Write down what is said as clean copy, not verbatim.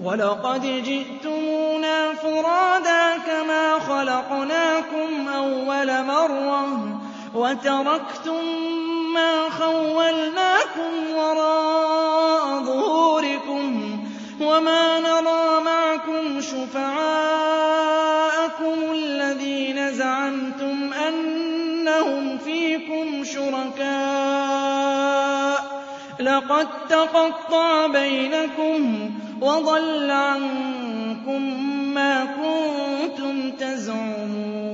وَلَقَدْ جِئْتُمُونَا فُرَادَىٰ كَمَا خَلَقْنَاكُمْ أَوَّلَ مَرَّةٍ وَتَرَكْتُم مَّا خَوَّلْنَاكُمْ وَرَاءَ ظُهُورِكُمْ وَمَا نَرَىٰ مَعَكُمْ شُفَعَاءَكُمُ الَّذِينَ زَعَمْتُمْ أَنَّهُمْ فِيكُمْ شُرَكَاءُ ۚ لَقَد تَّقَطَّعَ بَيْنَكُمْ وَضَلَّ عَنكُم مَّا كُنتُمْ تَزْعُمُونَ